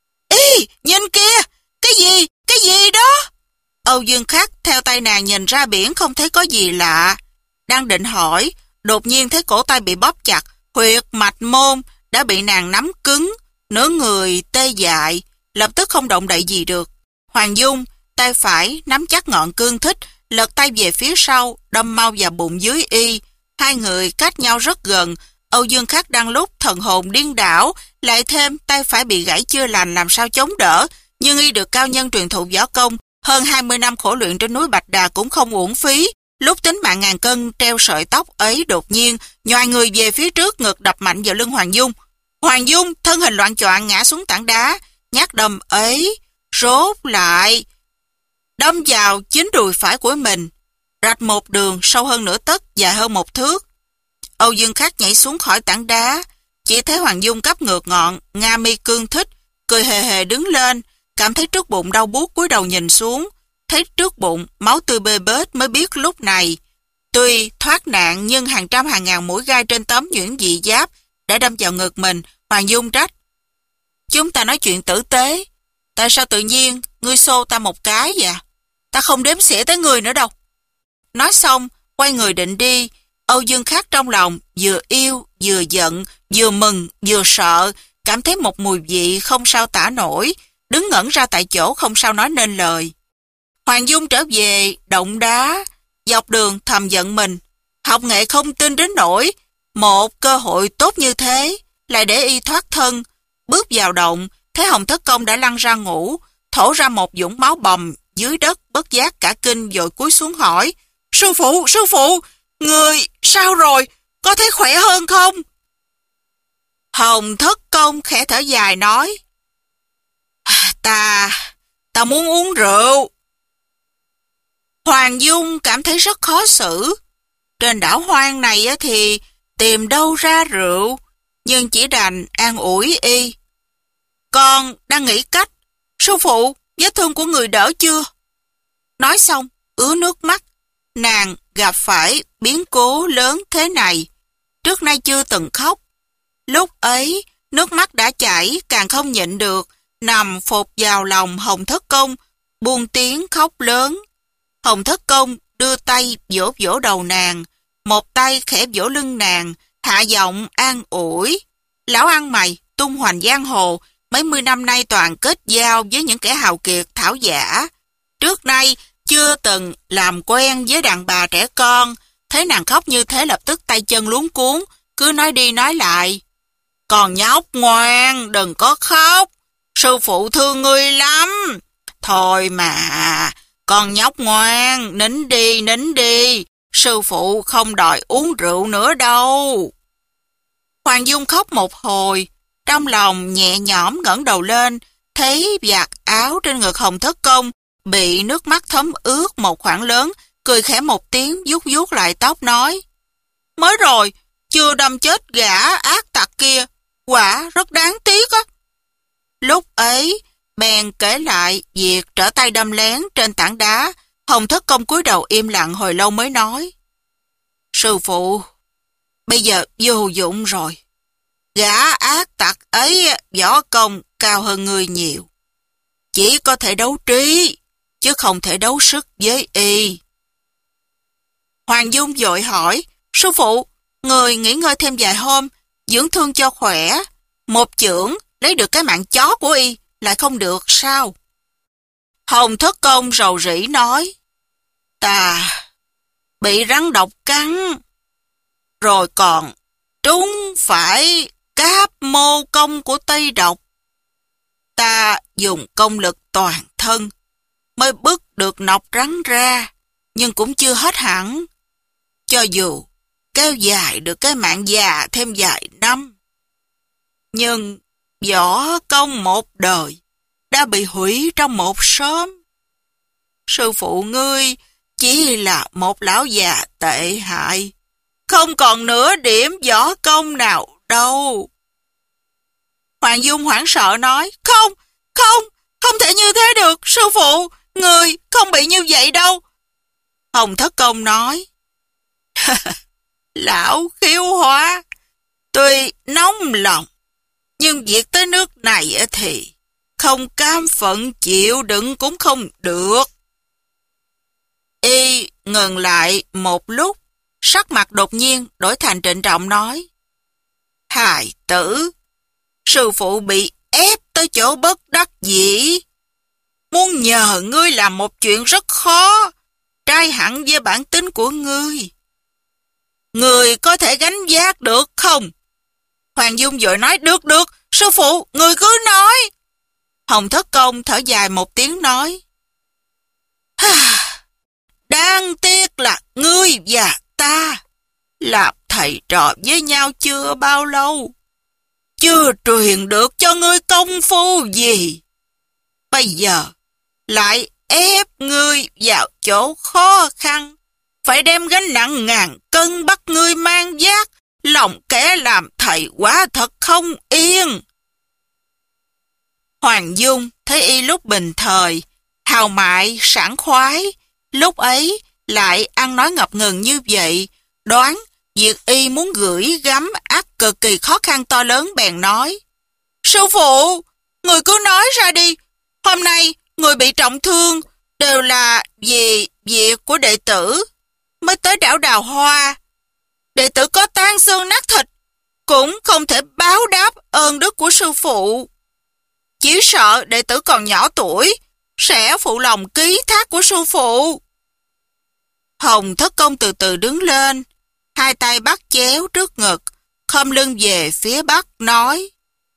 ý, nhìn kia, cái gì, cái gì đó? Âu Dương Khắc theo tay nàng nhìn ra biển không thấy có gì lạ. Đang định hỏi, đột nhiên thấy cổ tay bị bóp chặt, huyệt mạch môn đã bị nàng nắm cứng, nửa người tê dại, lập tức không động đậy gì được. Hoàng Dung, tay phải nắm chắc ngọn cương thích, lật tay về phía sau, đâm mau vào bụng dưới y. Hai người cách nhau rất gần. Âu Dương Khắc đang lúc thần hồn điên đảo, lại thêm tay phải bị gãy chưa lành làm sao chống đỡ, nhưng y được cao nhân truyền thụ võ công, hơn hai mươi năm khổ luyện trên núi Bạch Đà cũng không uổng phí. Lúc tính mạng ngàn cân treo sợi tóc ấy đột nhiên nhoài người về phía trước, ngực đập mạnh vào lưng Hoàng Dung. Hoàng Dung thân hình loạng choạng ngã xuống tảng đá, nhát đâm ấy rốt lại đâm vào chính đùi phải của mình, rạch một đường sâu hơn nửa tấc, dài hơn một thước. Âu Dương Khắc nhảy xuống khỏi tảng đá, chỉ thấy Hoàng Dung cắp ngược ngọn nga mi cương thích, cười hề hề đứng lên, cảm thấy trước bụng đau buốt, cúi đầu nhìn xuống, thấy trước bụng máu tươi bê bết, mới biết lúc này tuy thoát nạn nhưng hàng trăm hàng ngàn mũi gai trên tấm nhuyễn dị giáp đã đâm vào ngực mình. Hoàng Dung trách, chúng ta nói chuyện tử tế, tại sao tự nhiên ngươi xô ta một cái vậy? Ta không đếm xỉa tới người nữa đâu. Nói xong, quay người định đi. Âu Dương Khắc trong lòng vừa yêu, vừa giận, vừa mừng, vừa sợ, cảm thấy một mùi vị không sao tả nổi, đứng ngẩn ra tại chỗ không sao nói nên lời. Hoàng Dung trở về, động đá, dọc đường thầm giận mình. Học nghệ không tin đến nỗi, một cơ hội tốt như thế, lại để y thoát thân. Bước vào động, thấy Hồng Thất Công đã lăn ra ngủ, thổ ra một vũng máu bầm dưới đất, bất giác cả kinh vội cúi xuống hỏi: Sư phụ, sư phụ, người sao rồi, có thấy khỏe hơn không? Hồng Thất Công khẽ thở dài nói: Ta, ta muốn uống rượu. Hoàng Dung cảm thấy rất khó xử. Trên đảo hoang này thì tìm đâu ra rượu, nhưng chỉ đành an ủi y. Con đang nghĩ cách. Sư phụ, vết thương của người đỡ chưa? Nói xong, ứa nước mắt. Nàng gặp phải biến cố lớn thế này, trước nay chưa từng khóc. Lúc ấy, nước mắt đã chảy, càng không nhịn được, nằm phục vào lòng Hồng Thất Công, buông tiếng khóc lớn. Hồng Thất Công đưa tay vỗ vỗ đầu nàng, một tay khẽ vỗ lưng nàng, hạ giọng an ủi. Lão ăn mày, tung hoành giang hồ, mấy mươi năm nay toàn kết giao với những kẻ hào kiệt thảo giả. Trước nay chưa từng làm quen với đàn bà trẻ con, thấy nàng khóc như thế lập tức tay chân luống cuống, cứ nói đi nói lại. Còn nhóc ngoan, đừng có khóc, sư phụ thương ngươi lắm. Thôi mà, con nhóc ngoan, nín đi, nín đi, sư phụ không đòi uống rượu nữa đâu. Hoàng Dung khóc một hồi, trong lòng nhẹ nhõm ngẩng đầu lên, thấy vạt áo trên ngực Hồng Thất Công bị nước mắt thấm ướt một khoảng lớn, cười khẽ một tiếng vuốt vuốt lại tóc nói: Mới rồi, chưa đâm chết gã ác tặc kia, quả rất đáng tiếc á. Lúc ấy, bèn kể lại việc trở tay đâm lén trên tảng đá. Hồng Thất Công cúi đầu im lặng hồi lâu mới nói: Sư phụ, bây giờ vô dụng rồi. Gã ác tặc ấy võ công cao hơn người nhiều, chỉ có thể đấu trí, chứ không thể đấu sức với y. Hoàng Dung vội hỏi: Sư phụ, người nghỉ ngơi thêm vài hôm, dưỡng thương cho khỏe. Một chưởng lấy được cái mạng chó của y lại không được sao? Hồng Thất Công rầu rĩ nói: Ta bị rắn độc cắn, rồi còn trúng phải cáp mô công của Tây Độc. Ta dùng công lực toàn thân mới bứt được nọc rắn ra, nhưng cũng chưa hết hẳn. Cho dù kéo dài được cái mạng già thêm vài năm, nhưng võ công một đời đã bị hủy trong một sớm. Sư phụ ngươi chỉ là một lão già tệ hại, không còn nửa điểm võ công nào đâu. Hoàng Dung hoảng sợ nói: Không, không, không thể như thế được, sư phụ, người không bị như vậy đâu. Hồng Thất Công nói: Lão khiêu hóa, tuy nóng lòng, nhưng việc tới nước này thì không cam phận chịu đựng cũng không được. Y ngừng lại một lúc, sắc mặt đột nhiên đổi thành trịnh trọng nói: Hài tử, sư phụ bị ép tới chỗ bất đắc dĩ, muốn nhờ ngươi làm một chuyện rất khó, trái hẳn với bản tính của ngươi. Ngươi có thể gánh vác được không? Hoàng Dung vội nói: Được, được, sư phụ, ngươi cứ nói. Hồng Thất Công thở dài một tiếng nói: Đáng tiếc là ngươi và ta làm thầy trò với nhau chưa bao lâu, chưa truyền được cho ngươi công phu gì. Bây giờ lại ép ngươi vào chỗ khó khăn, phải đem gánh nặng ngàn cân bắt ngươi mang vác, lòng kẻ làm thầy quá thật không yên. Hoàng Dung thấy y lúc bình thời, hào mại, sảng khoái, lúc ấy lại ăn nói ngập ngừng như vậy, đoán việc y muốn gửi gắm ắt cực kỳ khó khăn to lớn, bèn nói: Sư phụ, người cứ nói ra đi, hôm nay người bị trọng thương đều là vì việc của đệ tử. mới tới đảo Đào Hoa. Đệ tử có tan xương nát thịt, cũng không thể báo đáp ơn đức của sư phụ. Chỉ sợ đệ tử còn nhỏ tuổi, sẽ phụ lòng ký thác của sư phụ. Hồng Thất Công từ từ đứng lên, hai tay bắt chéo trước ngực, khom lưng về phía bắc nói: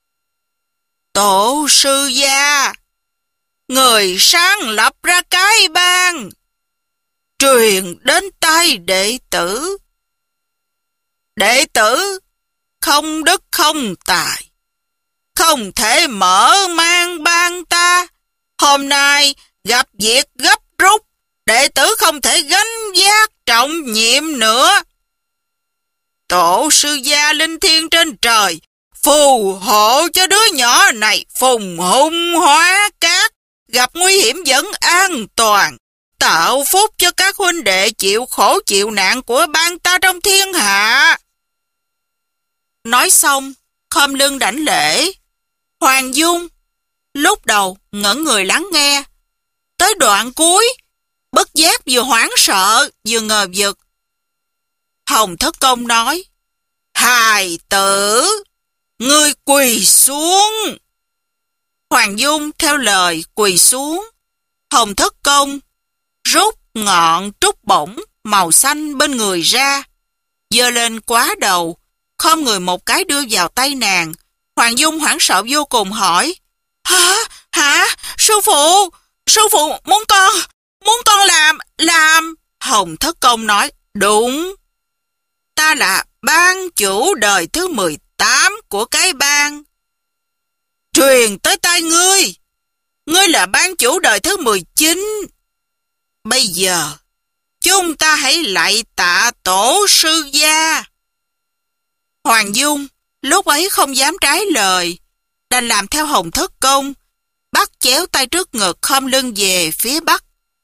Tổ sư gia, người sáng lập ra cái bang, truyền đến tay đệ tử. Đệ tử không đức không tài, không thể mở mang bang ta. Hôm nay gặp việc gấp rút, đệ tử không thể gánh vác trọng nhiệm nữa. Tổ sư gia linh thiêng trên trời, phù hộ cho đứa nhỏ này phùng hung hóa cát, gặp nguy hiểm vẫn an toàn, tạo phúc cho các huynh đệ chịu khổ chịu nạn của bang ta trong thiên hạ. Nói xong, khom lưng đảnh lễ. Hoàng Dung lúc đầu ngẩn người lắng nghe, tới đoạn cuối bất giác vừa hoảng sợ vừa ngờ vực. Hồng Thất Công nói: Hài tử, ngươi quỳ xuống. Hoàng Dung theo lời quỳ xuống. Hồng Thất Công rút ngọn trúc bổng màu xanh bên người ra, giơ lên quá đầu, khom người một cái đưa vào tay nàng. Hoàng Dung hoảng sợ vô cùng hỏi: Hả? Hả? Sư phụ? Sư phụ muốn con, muốn con làm, làm. Hồng Thất Công nói: Đúng, ta là bang chủ đời thứ mười tám của cái bang. Truyền tới tay ngươi, ngươi là bang chủ đời thứ mười chín. Bây giờ, chúng ta hãy lạy tạ tổ sư gia. Hoàng Dung lúc ấy không dám trái lời, đành làm theo Hồng Thất Công, bắt chéo tay trước ngực khom lưng về phía bắc.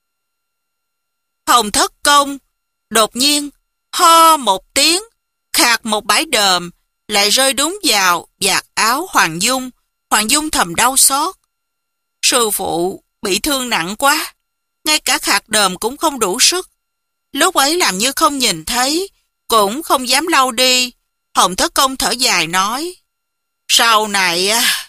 Hồng Thất Công đột nhiên ho một tiếng, khạc một bãi đờm, lại rơi đúng vào vạt áo Hoàng Dung. Hoàng Dung thầm đau xót. Sư phụ bị thương nặng quá, ngay cả khạc đờm cũng không đủ sức. Lúc ấy làm như không nhìn thấy, cũng không dám lau đi. Hồng Thất Công thở dài nói: Sau này,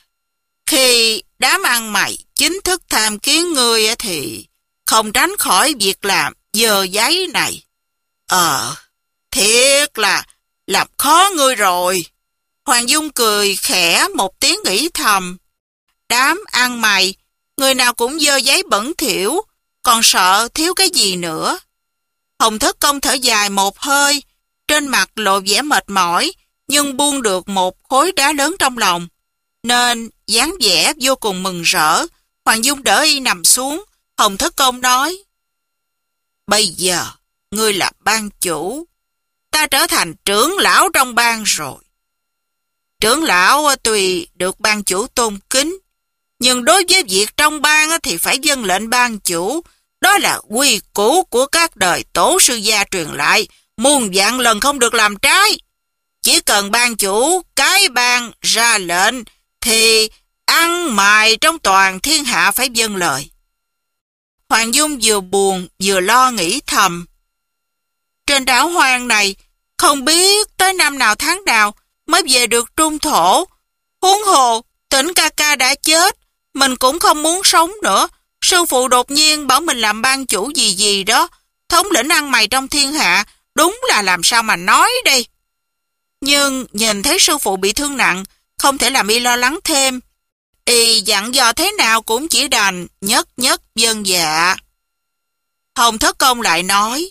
khi đám ăn mày chính thức tham kiến ngươi thì không tránh khỏi việc làm dơ giấy này. Ờ, thiệt là làm khó ngươi rồi. Hoàng Dung cười khẽ một tiếng nghĩ thầm: Đám ăn mày, người nào cũng dơ giấy bẩn thỉu, còn sợ thiếu cái gì nữa. Hồng Thất Công thở dài một hơi, trên mặt lộ vẻ mệt mỏi, nhưng buông được một khối đá lớn trong lòng, nên dáng vẻ vô cùng mừng rỡ. Hoàng Dung đỡ y nằm xuống. Hồng Thất Công nói: Bây giờ, ngươi là bang chủ, ta trở thành trưởng lão trong bang rồi. Trưởng lão tuy được bang chủ tôn kính, nhưng đối với việc trong bang thì phải vâng lệnh bang chủ. Đó là quy củ của các đời tổ sư gia truyền lại, muôn vạn lần không được làm trái. Chỉ cần bang chủ cái bang ra lệnh thì ăn mày trong toàn thiên hạ phải vâng lời. Hoàng Dung vừa buồn vừa lo nghĩ thầm: Trên đảo hoang này không biết tới năm nào tháng nào mới về được trung thổ. Huống hồ Tỉnh ca ca đã chết, mình cũng không muốn sống nữa. Sư phụ đột nhiên bảo mình làm ban chủ gì gì đó, thống lĩnh ăn mày trong thiên hạ, đúng là làm sao mà nói đây. Nhưng nhìn thấy sư phụ bị thương nặng, không thể làm y lo lắng thêm. Y dặn dò thế nào cũng chỉ đành nhất nhất vâng dạ. Hồng Thất Công lại nói: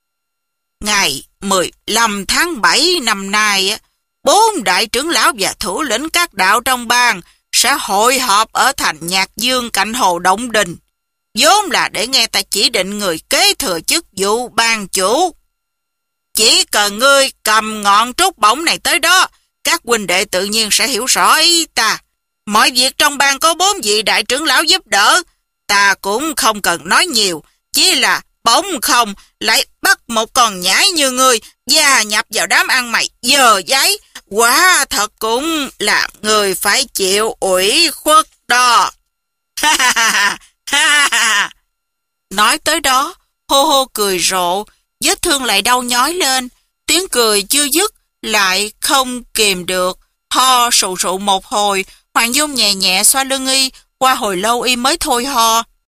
Ngày mười lăm tháng bảy năm nay, bốn đại trưởng lão và thủ lĩnh các đạo trong bang sẽ hội họp ở thành Nhạc Dương cạnh hồ Động Đình, vốn là để nghe ta chỉ định người kế thừa chức vụ bang chủ. Chỉ cần ngươi cầm ngọn trúc bổng này tới đó, các huynh đệ tự nhiên sẽ hiểu rõ ý ta. Mọi việc trong bang có bốn vị đại trưởng lão giúp đỡ, ta cũng không cần nói nhiều, chỉ là bỗng không lại bắt một con nhãi như ngươi gia nhập vào đám ăn mày dơ giấy, quả thật cũng là người phải chịu ủy khuất đó. Ha ha ha ha ha. Nói tới đó, hô hô cười rộ, vết thương lại đau nhói lên, tiếng cười chưa dứt, lại không kìm được, ho sụ sụ một hồi. Hoàng Dung nhẹ nhẹ xoa lưng y, qua hồi lâu y mới thôi ho.